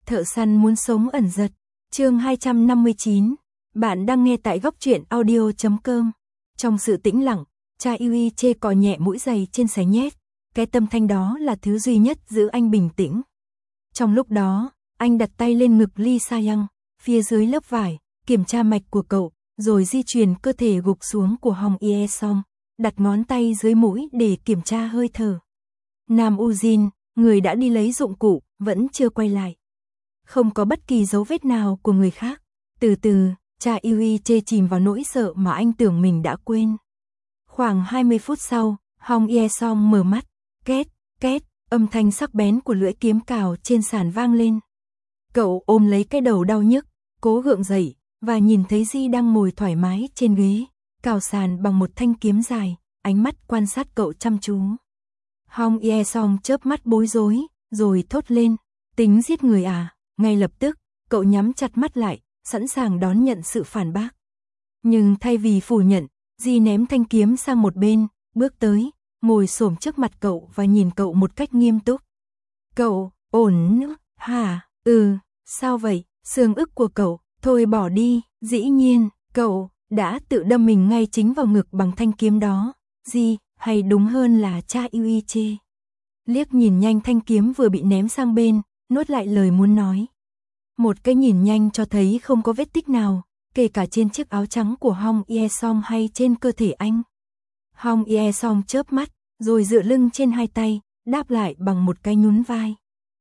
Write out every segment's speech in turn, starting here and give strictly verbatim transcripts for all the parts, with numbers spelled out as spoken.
Thợ săn muốn sống ẩn giật. Chương hai trăm năm mươi chín. Bạn đang nghe tại góc truyện audio chấm com. Trong sự tĩnh lặng, cha Yui chê cọ nhẹ mũi giày trên xé nhét. Cái tâm thanh đó là thứ duy nhất giữ anh bình tĩnh. Trong lúc đó, anh đặt tay lên ngực Lee Sa-young, phía dưới lớp vải, kiểm tra mạch của cậu, rồi di chuyển cơ thể gục xuống của Hong Ye-song, đặt ngón tay dưới mũi để kiểm tra hơi thở. Nam Ujin, người đã đi lấy dụng cụ, vẫn chưa quay lại. Không có bất kỳ dấu vết nào của người khác. Từ từ, cha Yui chê chìm vào nỗi sợ mà anh tưởng mình đã quên. Khoảng hai mươi phút sau, Hong Ye-song mở mắt, két, két, âm thanh sắc bén của lưỡi kiếm cào trên sàn vang lên. Cậu ôm lấy cái đầu đau nhức, cố gượng dậy, và nhìn thấy Ji đang ngồi thoải mái trên ghế, cào sàn bằng một thanh kiếm dài, ánh mắt quan sát cậu chăm chú. Hong Ye-song chớp mắt bối rối, rồi thốt lên, tính giết người à? Ngay lập tức, cậu nhắm chặt mắt lại, sẵn sàng đón nhận sự phản bác. Nhưng thay vì phủ nhận, Ji ném thanh kiếm sang một bên, bước tới, ngồi xổm trước mặt cậu và nhìn cậu một cách nghiêm túc. Cậu, ổn nữa, hả? Ừ, sao vậy? Xương ức của cậu, thôi bỏ đi. Dĩ nhiên, cậu đã tự đâm mình ngay chính vào ngực bằng thanh kiếm đó. Ji, hay đúng hơn là cha Yui chê. Liếc nhìn nhanh thanh kiếm vừa bị ném sang bên, nuốt lại lời muốn nói. Một cái nhìn nhanh cho thấy không có vết tích nào, kể cả trên chiếc áo trắng của Hong Ye-song hay trên cơ thể anh. Hong Ye-song chớp mắt, rồi dựa lưng trên hai tay, đáp lại bằng một cái nhún vai.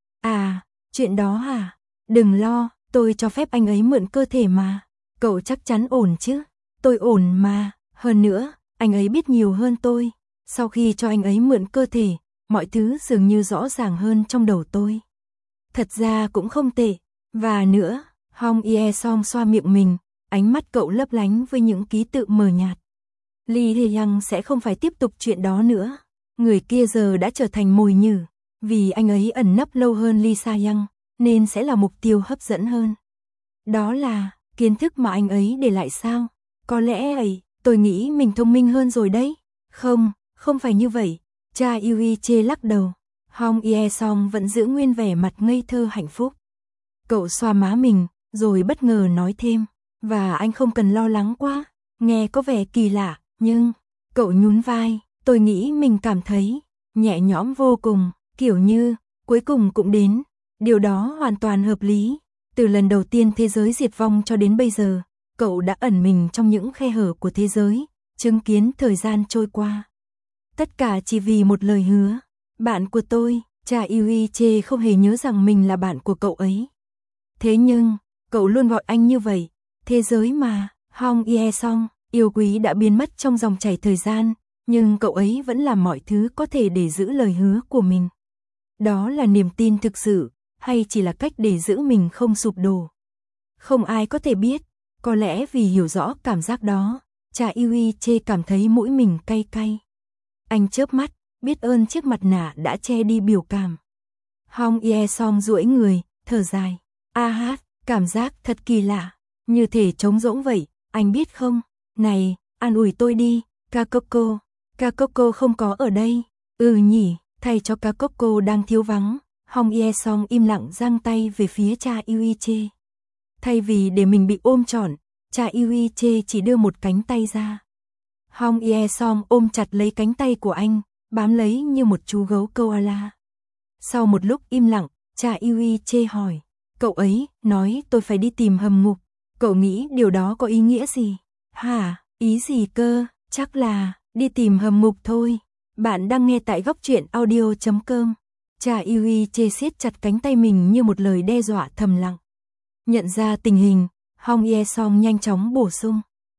À, chuyện đó hả? Đừng lo, tôi cho phép anh ấy mượn cơ thể mà. Cậu chắc chắn ổn chứ? Tôi ổn mà, hơn nữa, anh ấy biết nhiều hơn tôi. Sau khi cho anh ấy mượn cơ thể, mọi thứ dường như rõ ràng hơn trong đầu tôi. Thật ra cũng không tệ. Và nữa, Hong Ye-song xoa miệng mình, ánh mắt cậu lấp lánh với những ký tự mờ nhạt. Lee Hae-young sẽ không phải tiếp tục chuyện đó nữa. Người kia giờ đã trở thành mồi nhử, vì anh ấy ẩn nấp lâu hơn Lee Sa-young, nên sẽ là mục tiêu hấp dẫn hơn. Đó là kiến thức mà anh ấy để lại sao? Có lẽ ấy, tôi nghĩ mình thông minh hơn rồi đấy. Không, không phải như vậy. Cha Yui chê lắc đầu. Hong Ye-song vẫn giữ nguyên vẻ mặt ngây thơ hạnh phúc. Cậu xoa má mình, rồi bất ngờ nói thêm. Và anh không cần lo lắng quá. Nghe có vẻ kỳ lạ, nhưng... Cậu nhún vai, tôi nghĩ mình cảm thấy nhẹ nhõm vô cùng, kiểu như, cuối cùng cũng đến. Điều đó hoàn toàn hợp lý. Từ lần đầu tiên thế giới diệt vong cho đến bây giờ, cậu đã ẩn mình trong những khe hở của thế giới, chứng kiến thời gian trôi qua. Tất cả chỉ vì một lời hứa. Bạn của tôi, cha Yui chê không hề nhớ rằng mình là bạn của cậu ấy. Thế nhưng, cậu luôn gọi anh như vậy. Thế giới mà, Hong Ye-song, yêu quý đã biến mất trong dòng chảy thời gian, nhưng cậu ấy vẫn làm mọi thứ có thể để giữ lời hứa của mình. Đó là niềm tin thực sự, hay chỉ là cách để giữ mình không sụp đổ? Không ai có thể biết, có lẽ vì hiểu rõ cảm giác đó, cha Yui chê cảm thấy mũi mình cay cay. Anh chớp mắt, biết ơn chiếc mặt nạ đã che đi biểu cảm. Hong Ye-song duỗi người, thở dài. A hát, cảm giác thật kỳ lạ, như thể trống rỗng vậy, anh biết không? Này, an ủi tôi đi, Kakoko. Kakoko không có ở đây. Ừ nhỉ, thay cho Kakoko đang thiếu vắng. Hong Ye-song im lặng giang tay về phía cha Yui chê. Thay vì để mình bị ôm trọn, cha Yui chê chỉ đưa một cánh tay ra. Hong Ye-song ôm chặt lấy cánh tay của anh, bám lấy như một chú gấu koala. Sau một lúc im lặng, cha Yui chê hỏi. Cậu ấy nói tôi phải đi tìm hầm ngục. Cậu nghĩ điều đó có ý nghĩa gì? Hả, ý gì cơ? Chắc là đi tìm hầm ngục thôi. Bạn đang nghe tại góc truyện audio chấm com. Cha Yui chê siết chặt cánh tay mình như một lời đe dọa thầm lặng. Nhận ra tình hình, Hong Ye-song nhanh chóng bổ sung.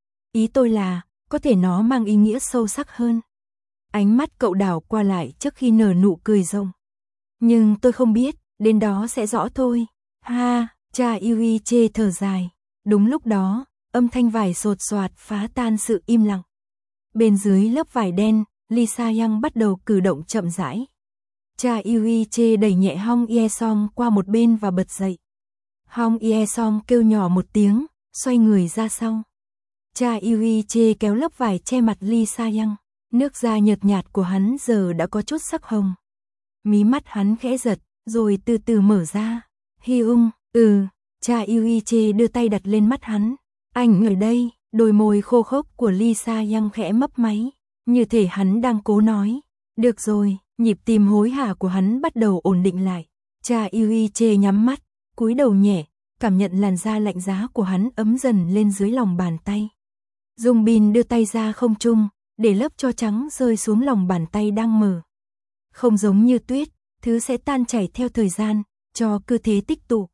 Ý tôi là, có thể nó mang ý nghĩa sâu sắc hơn. Ánh mắt cậu đảo qua lại trước khi nở nụ cười rộng. Nhưng tôi không biết, đến đó sẽ rõ thôi. Ha, cha Yui chê thở dài. Đúng lúc đó, âm thanh vải sột soạt phá tan sự im lặng. Bên dưới lớp vải đen, Lee Sa-young bắt đầu cử động chậm rãi. Cha Yui chê đẩy nhẹ Hong Ye-song qua một bên và bật dậy. Hong Ye-song kêu nhỏ một tiếng, xoay người ra sau. Cha Yui chê kéo lớp vải che mặt Lee Sa-young. Nước da nhợt nhạt của hắn giờ đã có chút sắc hồng. Mí mắt hắn khẽ giật, rồi từ từ mở ra. Hyung, ừ, cha Yuiche đưa tay đặt lên mắt hắn. Anh ở đây, đôi môi khô khốc của Lee Sa-young khẽ mấp máy, như thể hắn đang cố nói. Được rồi, nhịp tim hối hả của hắn bắt đầu ổn định lại. Cha Yuiche nhắm mắt, cúi đầu nhẹ, cảm nhận làn da lạnh giá của hắn ấm dần lên dưới lòng bàn tay. Dung Bin đưa tay ra không trung, để lớp tro trắng rơi xuống lòng bàn tay đang mở. Không giống như tuyết, thứ sẽ tan chảy theo thời gian, cho cơ thế tích tụ.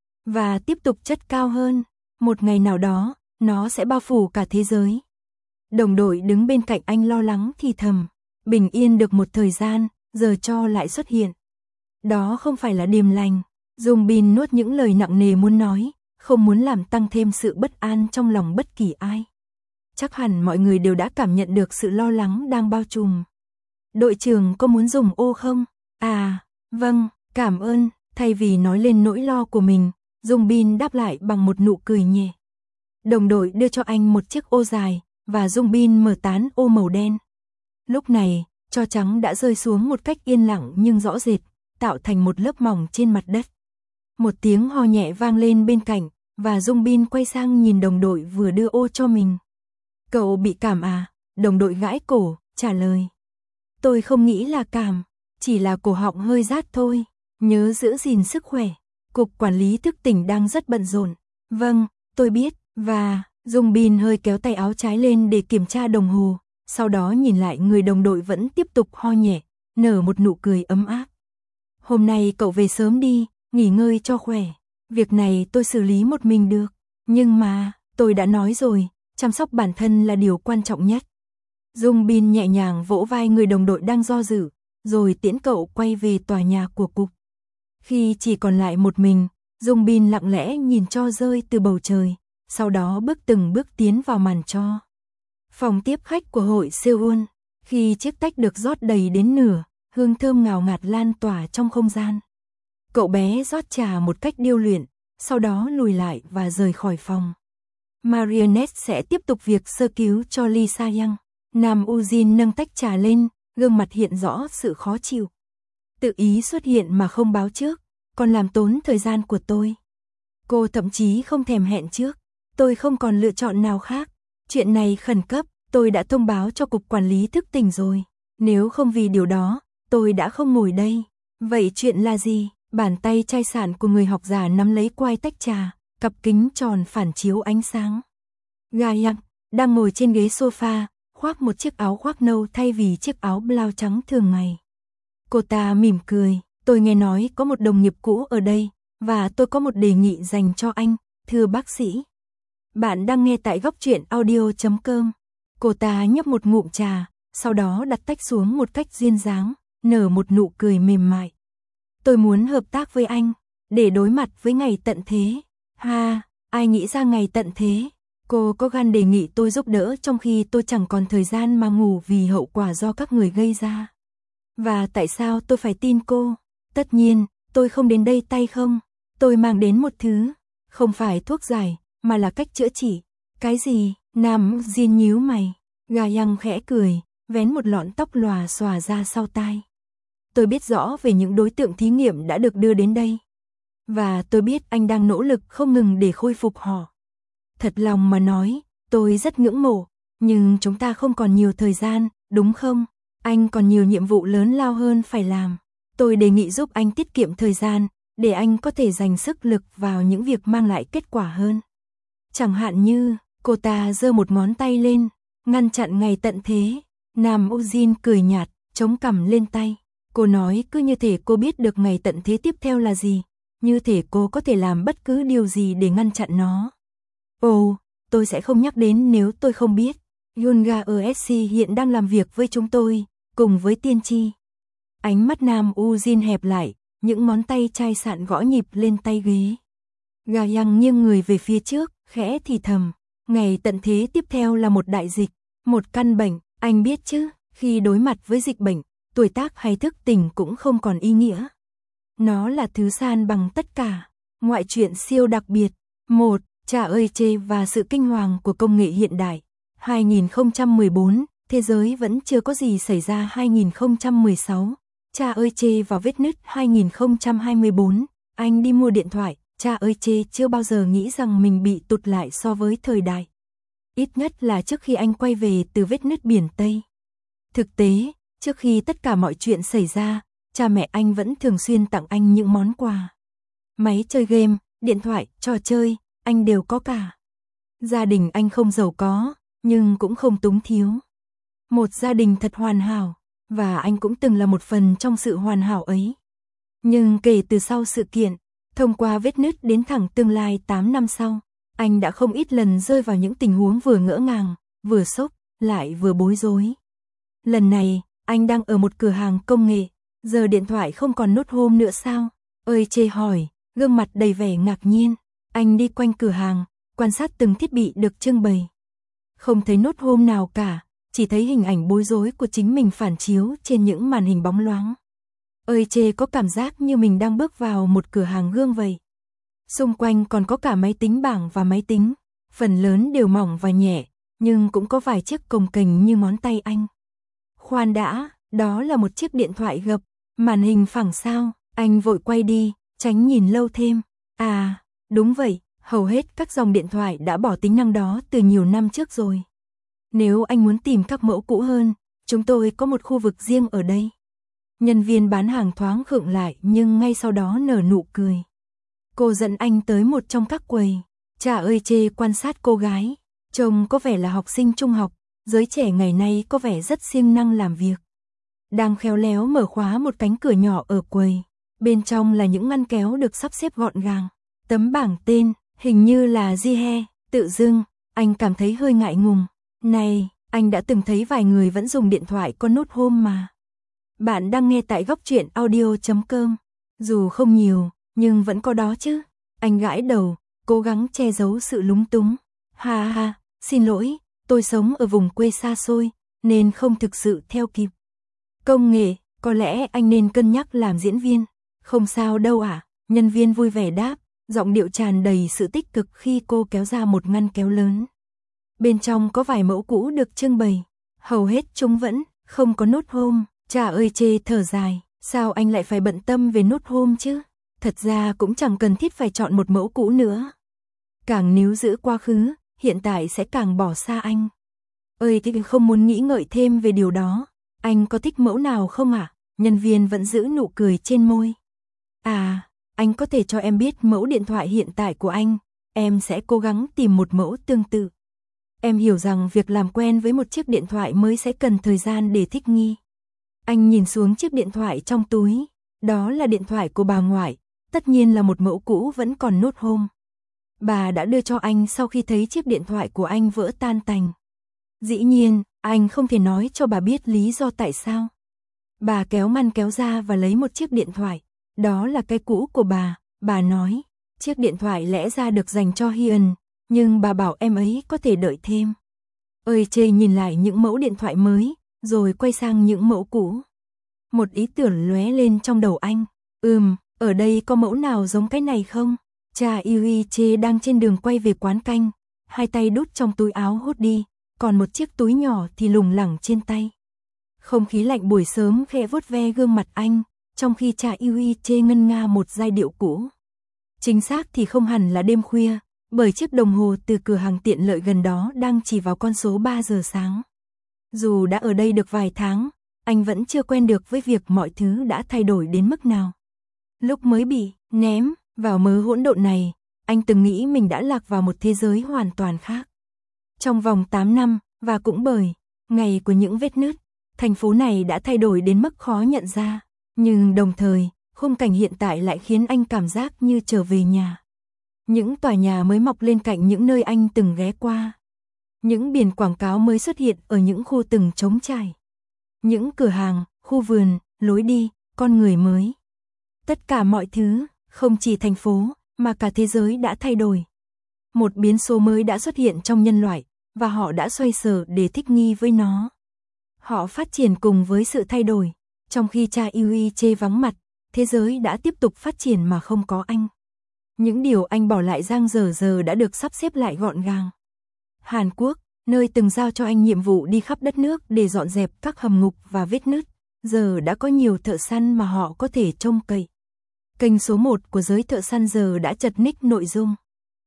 Và tiếp tục chất cao hơn, một ngày nào đó, nó sẽ bao phủ cả thế giới. Đồng đội đứng bên cạnh anh lo lắng thì thầm, bình yên được một thời gian, giờ cho lại xuất hiện. Đó không phải là điềm lành. Dung Bin nuốt những lời nặng nề muốn nói, không muốn làm tăng thêm sự bất an trong lòng bất kỳ ai. Chắc hẳn mọi người đều đã cảm nhận được sự lo lắng đang bao trùm. Đội trưởng có muốn dùng ô không? À, vâng, cảm ơn. Thay vì nói lên nỗi lo của mình, Dung Bin đáp lại bằng một nụ cười nhẹ. Đồng đội đưa cho anh một chiếc ô dài, và Dung Bin mở tán ô màu đen. Lúc này, tro trắng đã rơi xuống một cách yên lặng nhưng rõ rệt, tạo thành một lớp mỏng trên mặt đất. Một tiếng ho nhẹ vang lên bên cạnh, và Dung Bin quay sang nhìn đồng đội vừa đưa ô cho mình. Cậu bị cảm à? Đồng đội gãi cổ, trả lời. Tôi không nghĩ là cảm, chỉ là cổ họng hơi rát thôi. Nhớ giữ gìn sức khỏe. Cục quản lý thức tỉnh đang rất bận rộn. Vâng, tôi biết. Và Dung Bin hơi kéo tay áo trái lên để kiểm tra đồng hồ. Sau đó nhìn lại người đồng đội vẫn tiếp tục ho nhẹ, nở một nụ cười ấm áp. Hôm nay cậu về sớm đi, nghỉ ngơi cho khỏe. Việc này tôi xử lý một mình được. Nhưng mà, tôi đã nói rồi, chăm sóc bản thân là điều quan trọng nhất. Dung Bin nhẹ nhàng vỗ vai người đồng đội đang do dự, rồi tiễn cậu quay về tòa nhà của cục. Khi chỉ còn lại một mình, Dung Bin lặng lẽ nhìn tro rơi từ bầu trời, sau đó bước từng bước tiến vào màn tro. Phòng tiếp khách của hội Seoul, khi chiếc tách được rót đầy đến nửa, hương thơm ngào ngạt lan tỏa trong không gian. Cậu bé rót trà một cách điêu luyện, sau đó lùi lại và rời khỏi phòng. Marionette sẽ tiếp tục việc sơ cứu cho Lee Sa-young. Nam Ujin nâng tách trà lên, gương mặt hiện rõ sự khó chịu. Tự ý xuất hiện mà không báo trước, còn làm tốn thời gian của tôi. Cô thậm chí không thèm hẹn trước, tôi không còn lựa chọn nào khác. Chuyện này khẩn cấp, tôi đã thông báo cho cục quản lý thức tỉnh rồi. Nếu không vì điều đó, tôi đã không ngồi đây. Vậy chuyện là gì? Bàn tay chai sạn của người học giả nắm lấy quai tách trà, cặp kính tròn phản chiếu ánh sáng. Ga-yang đang ngồi trên ghế sofa, khoác một chiếc áo khoác nâu thay vì chiếc áo blau trắng thường ngày. Cô ta mỉm cười, tôi nghe nói có một đồng nghiệp cũ ở đây, và tôi có một đề nghị dành cho anh, thưa bác sĩ. Bạn đang nghe tại góc truyện audio chấm com. Cô ta nhấp một ngụm trà, sau đó đặt tách xuống một cách duyên dáng, nở một nụ cười mềm mại. Tôi muốn hợp tác với anh, để đối mặt với ngày tận thế. Ha, ai nghĩ ra ngày tận thế? Cô có gan đề nghị tôi giúp đỡ trong khi tôi chẳng còn thời gian mà ngủ vì hậu quả do các người gây ra. Và tại sao tôi phải tin cô? Tất nhiên, tôi không đến đây tay không. Tôi mang đến một thứ, không phải thuốc giải, mà là cách chữa trị. Cái gì? Nam Jin nhíu mày. Ga-yang khẽ cười, vén một lọn tóc lòa xòa ra sau tai. Tôi biết rõ về những đối tượng thí nghiệm đã được đưa đến đây. Và tôi biết anh đang nỗ lực không ngừng để khôi phục họ. Thật lòng mà nói, tôi rất ngưỡng mộ, nhưng chúng ta không còn nhiều thời gian, đúng không? Anh còn nhiều nhiệm vụ lớn lao hơn phải làm. Tôi đề nghị giúp anh tiết kiệm thời gian, để anh có thể dành sức lực vào những việc mang lại kết quả hơn. Chẳng hạn như, cô ta giơ một ngón tay lên, ngăn chặn ngày tận thế. Nam Ujin cười nhạt, chống cằm lên tay. Cô nói cứ như thể cô biết được ngày tận thế tiếp theo là gì, như thể cô có thể làm bất cứ điều gì để ngăn chặn nó. Ồ, tôi sẽ không nhắc đến nếu tôi không biết. Yunga e ét xê hiện đang làm việc với chúng tôi, cùng với tiên tri. Ánh mắt Nam Ujin hẹp lại, những ngón tay chai sạn gõ nhịp lên tay ghế. Ga-yang nghiêng người về phía trước, khẽ thì thầm. Ngày tận thế tiếp theo là một đại dịch, một căn bệnh, anh biết chứ, khi đối mặt với dịch bệnh, tuổi tác hay thức tỉnh cũng không còn ý nghĩa. Nó là thứ san bằng tất cả. Ngoại truyện siêu đặc biệt. một. Cha ơi chê và sự kinh hoàng của công nghệ hiện đại. hai nghìn không trăm mười bốn, thế giới vẫn chưa có gì xảy ra. Hai nghìn không trăm mười sáu, cha ơi chê vào vết nứt. Hai nghìn không trăm hai mươi bốn, Anh đi mua điện thoại, cha ơi chê chưa bao giờ nghĩ rằng mình bị tụt lại so với thời đại. Ít nhất là trước khi anh quay về từ vết nứt biển Tây. Thực tế, trước khi tất cả mọi chuyện xảy ra, cha mẹ anh vẫn thường xuyên tặng anh những món quà. Máy chơi game, điện thoại, trò chơi, anh đều có cả. Gia đình anh không giàu có, nhưng cũng không túng thiếu. Một gia đình thật hoàn hảo, và anh cũng từng là một phần trong sự hoàn hảo ấy. Nhưng kể từ sau sự kiện, thông qua vết nứt đến thẳng tương lai tám năm sau, anh đã không ít lần rơi vào những tình huống vừa ngỡ ngàng, vừa sốc, lại vừa bối rối. Lần này, anh đang ở một cửa hàng công nghệ, giờ điện thoại không còn nốt home nữa sao? Ơi chê hỏi, gương mặt đầy vẻ ngạc nhiên. Anh đi quanh cửa hàng, quan sát từng thiết bị được trưng bày. Không thấy nốt home nào cả, chỉ thấy hình ảnh bối rối của chính mình phản chiếu trên những màn hình bóng loáng. Ơi chê có cảm giác như mình đang bước vào một cửa hàng gương vậy. Xung quanh còn có cả máy tính bảng và máy tính, phần lớn đều mỏng và nhẹ, nhưng cũng có vài chiếc cồng kềnh như ngón tay anh. Khoan đã, đó là một chiếc điện thoại gập, màn hình phẳng sao? Anh vội quay đi, tránh nhìn lâu thêm. À, đúng vậy, hầu hết các dòng điện thoại đã bỏ tính năng đó từ nhiều năm trước rồi. Nếu anh muốn tìm các mẫu cũ hơn, chúng tôi có một khu vực riêng ở đây. Nhân viên bán hàng thoáng khựng lại nhưng ngay sau đó nở nụ cười. Cô dẫn anh tới một trong các quầy. Cha ơi chê quan sát cô gái, trông có vẻ là học sinh trung học, giới trẻ ngày nay có vẻ rất siêng năng làm việc. Đang khéo léo mở khóa một cánh cửa nhỏ ở quầy, bên trong là những ngăn kéo được sắp xếp gọn gàng. Tấm bảng tên, hình như là Jihe, tự dưng, anh cảm thấy hơi ngại ngùng. Này, anh đã từng thấy vài người vẫn dùng điện thoại có nốt home mà. Bạn đang nghe tại góc truyện audio chấm com. Dù không nhiều, nhưng vẫn có đó chứ. Anh gãi đầu, cố gắng che giấu sự lúng túng. Ha ha, xin lỗi, tôi sống ở vùng quê xa xôi, nên không thực sự theo kịp. Công nghệ, có lẽ anh nên cân nhắc làm diễn viên. Không sao đâu ạ, à? Nhân viên vui vẻ đáp, giọng điệu tràn đầy sự tích cực khi cô kéo ra một ngăn kéo lớn. Bên trong có vài mẫu cũ được trưng bày, hầu hết chúng vẫn không có nốt home. Cha ơi chê thở dài, sao anh lại phải bận tâm về nốt home chứ? Thật ra cũng chẳng cần thiết phải chọn một mẫu cũ nữa. Càng níu giữ quá khứ, hiện tại sẽ càng bỏ xa anh. Ơi thì không muốn nghĩ ngợi thêm về điều đó. Anh có thích mẫu nào không ạ? À? Nhân viên vẫn giữ nụ cười trên môi. À, anh có thể cho em biết mẫu điện thoại hiện tại của anh, em sẽ cố gắng tìm một mẫu tương tự. Em hiểu rằng việc làm quen với một chiếc điện thoại mới sẽ cần thời gian để thích nghi. Anh nhìn xuống chiếc điện thoại trong túi, đó là điện thoại của bà ngoại, tất nhiên là một mẫu cũ vẫn còn nốt home. Bà đã đưa cho anh sau khi thấy chiếc điện thoại của anh vỡ tan tành. Dĩ nhiên, anh không thể nói cho bà biết lý do tại sao. Bà kéo măn kéo ra và lấy một chiếc điện thoại, đó là cái cũ của bà, bà nói, chiếc điện thoại lẽ ra được dành cho Hyun, nhưng bà bảo em ấy có thể đợi thêm. Ơi chê nhìn lại những mẫu điện thoại mới, rồi quay sang những mẫu cũ. Một ý tưởng lóe lên trong đầu anh, ừm, ở đây có mẫu nào giống cái này không? Cha Yui Chê đang trên đường quay về quán canh, hai tay đút trong túi áo hốt đi, còn một chiếc túi nhỏ thì lủng lẳng trên tay. Không khí lạnh buổi sớm khẽ vuốt ve gương mặt anh, trong khi cha Yui Chê ngân nga một giai điệu cũ. Chính xác thì không hẳn là đêm khuya, bởi chiếc đồng hồ từ cửa hàng tiện lợi gần đó đang chỉ vào con số ba giờ sáng. Dù đã ở đây được vài tháng, anh vẫn chưa quen được với việc mọi thứ đã thay đổi đến mức nào. Lúc mới bị ném vào mớ hỗn độn này, anh từng nghĩ mình đã lạc vào một thế giới hoàn toàn khác. Trong vòng tám năm, và cũng bởi ngày của những vết nứt, thành phố này đã thay đổi đến mức khó nhận ra. Nhưng đồng thời, khung cảnh hiện tại lại khiến anh cảm giác như trở về nhà. Những tòa nhà mới mọc lên cạnh những nơi anh từng ghé qua. Những biển quảng cáo mới xuất hiện ở những khu từng trống trải. Những cửa hàng, khu vườn, lối đi, con người mới. Tất cả mọi thứ, không chỉ thành phố, mà cả thế giới đã thay đổi. Một biến số mới đã xuất hiện trong nhân loại, và họ đã xoay sở để thích nghi với nó. Họ phát triển cùng với sự thay đổi. Trong khi cha Yui Chê vắng mặt, thế giới đã tiếp tục phát triển mà không có anh. Những điều anh bỏ lại dang dở giờ đã được sắp xếp lại gọn gàng. Hàn Quốc, nơi từng giao cho anh nhiệm vụ đi khắp đất nước để dọn dẹp các hầm ngục và vết nứt, giờ đã có nhiều thợ săn mà họ có thể trông cậy. Kênh số một của giới thợ săn giờ đã chật ních nội dung.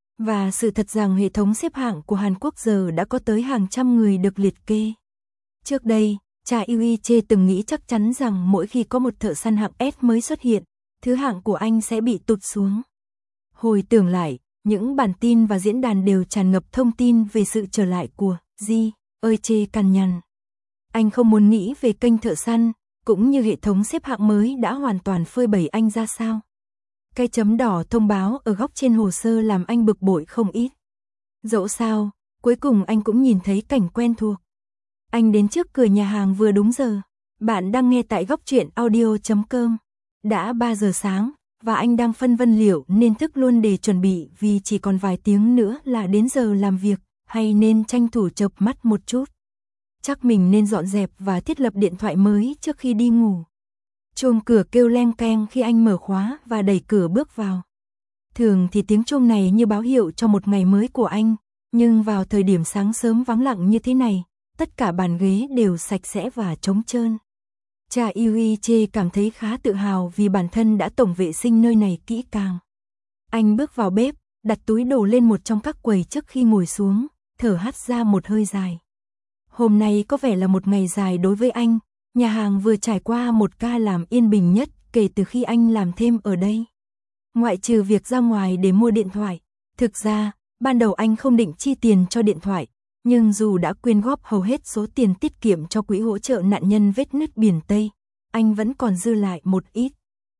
Và sự thật rằng hệ thống xếp hạng của Hàn Quốc giờ đã có tới hàng trăm người được liệt kê. Trước đây, cha Yui Che từng nghĩ chắc chắn rằng mỗi khi có một thợ săn hạng S mới xuất hiện, thứ hạng của anh sẽ bị tụt xuống. Hồi tưởng lại, những bản tin và diễn đàn đều tràn ngập thông tin về sự trở lại của Ji ơi Che cằn nhằn. Anh không muốn nghĩ về kênh thợ săn, cũng như hệ thống xếp hạng mới đã hoàn toàn phơi bày anh ra sao. Cái chấm đỏ thông báo ở góc trên hồ sơ làm anh bực bội không ít. Dẫu sao, cuối cùng anh cũng nhìn thấy cảnh quen thuộc. Anh đến trước cửa nhà hàng vừa đúng giờ. Bạn đang nghe tại góc truyện audio chấm com. Đã ba giờ sáng, và anh đang phân vân liệu nên thức luôn để chuẩn bị vì chỉ còn vài tiếng nữa là đến giờ làm việc, hay nên tranh thủ chợp mắt một chút. Chắc mình nên dọn dẹp và thiết lập điện thoại mới trước khi đi ngủ. Chuông cửa kêu leng keng khi anh mở khóa và đẩy cửa bước vào. Thường thì tiếng chuông này như báo hiệu cho một ngày mới của anh, nhưng vào thời điểm sáng sớm vắng lặng như thế này, tất cả bàn ghế đều sạch sẽ và trống trơn. Cha Yui Che cảm thấy khá tự hào vì bản thân đã tổng vệ sinh nơi này kỹ càng. Anh bước vào bếp, đặt túi đồ lên một trong các quầy trước khi ngồi xuống, thở hắt ra một hơi dài. Hôm nay có vẻ là một ngày dài đối với anh, nhà hàng vừa trải qua một ca làm yên bình nhất kể từ khi anh làm thêm ở đây. Ngoại trừ việc ra ngoài để mua điện thoại, thực ra, ban đầu anh không định chi tiền cho điện thoại, nhưng dù đã quyên góp hầu hết số tiền tiết kiệm cho quỹ hỗ trợ nạn nhân vết nứt biển Tây, anh vẫn còn dư lại một ít.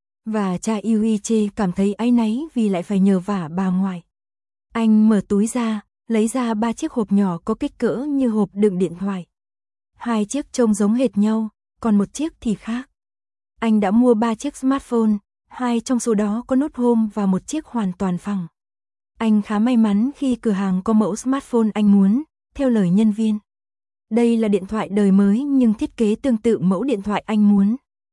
Và cha Yui Che cảm thấy áy náy vì lại phải nhờ vả bà ngoại. Anh mở túi ra, lấy ra ba chiếc hộp nhỏ có kích cỡ như hộp đựng điện thoại. Hai chiếc trông giống hệt nhau, còn một chiếc thì khác. Anh đã mua ba chiếc smartphone, hai trong số đó có nút home và một chiếc hoàn toàn phẳng. Anh khá may mắn khi cửa hàng có mẫu smartphone anh muốn, theo lời nhân viên. Đây là điện thoại đời mới nhưng thiết kế tương tự mẫu điện thoại anh muốn.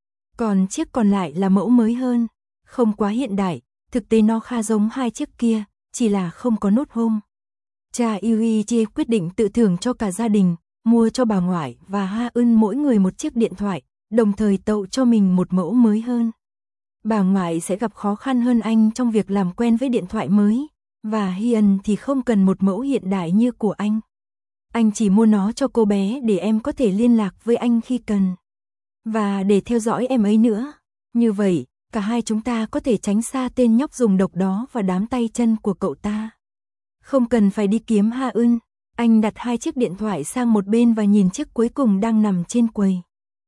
Còn chiếc còn lại là mẫu mới hơn, không quá hiện đại, thực tế nó khá giống hai chiếc kia, chỉ là không có nút home. Cha Yui Che quyết định tự thưởng cho cả gia đình, mua cho bà ngoại và Ha Eun mỗi người một chiếc điện thoại, đồng thời tậu cho mình một mẫu mới hơn. Bà ngoại sẽ gặp khó khăn hơn anh trong việc làm quen với điện thoại mới, và Hyun thì không cần một mẫu hiện đại như của anh. Anh chỉ mua nó cho cô bé để em có thể liên lạc với anh khi cần. Và để theo dõi em ấy nữa. Như vậy, cả hai chúng ta có thể tránh xa tên nhóc dùng độc đó và đám tay chân của cậu ta. Không cần phải đi kiếm Ha Eun. Anh đặt hai chiếc điện thoại sang một bên và nhìn chiếc cuối cùng đang nằm trên quầy.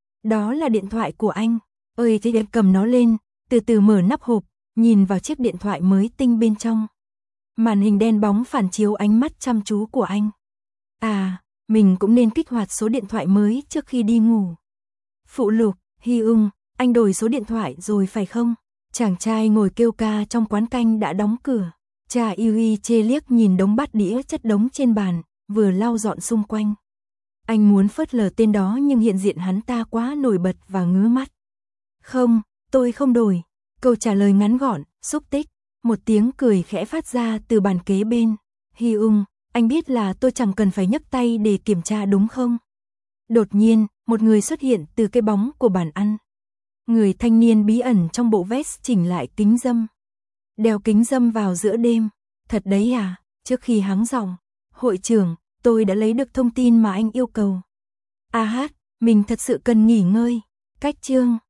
Đó là điện thoại của anh. Ơi thế em cầm nó lên, từ từ mở nắp hộp, nhìn vào chiếc điện thoại mới tinh bên trong. Màn hình đen bóng phản chiếu ánh mắt chăm chú của anh. À, mình cũng nên kích hoạt số điện thoại mới trước khi đi ngủ. Phụ lục, Hyung, anh đổi số điện thoại rồi phải không? Chàng trai ngồi kêu ca trong quán canh đã đóng cửa. Cha Yui Che liếc nhìn đống bát đĩa chất đống trên bàn, vừa lau dọn xung quanh. Anh muốn phớt lờ tên đó nhưng hiện diện hắn ta quá nổi bật và ngứa mắt. Không, tôi không đổi. Câu trả lời ngắn gọn, xúc tích. Một tiếng cười khẽ phát ra từ bàn kế bên. Hyung, anh biết là tôi chẳng cần phải nhấc tay để kiểm tra đúng không? Đột nhiên, một người xuất hiện từ cái bóng của bàn ăn. Người thanh niên bí ẩn trong bộ vest chỉnh lại kính râm. Đeo kính râm vào giữa đêm. Thật đấy à? Trước khi hắng giọng, hội trưởng, tôi đã lấy được thông tin mà anh yêu cầu. À hát, mình thật sự cần nghỉ ngơi. Cách chương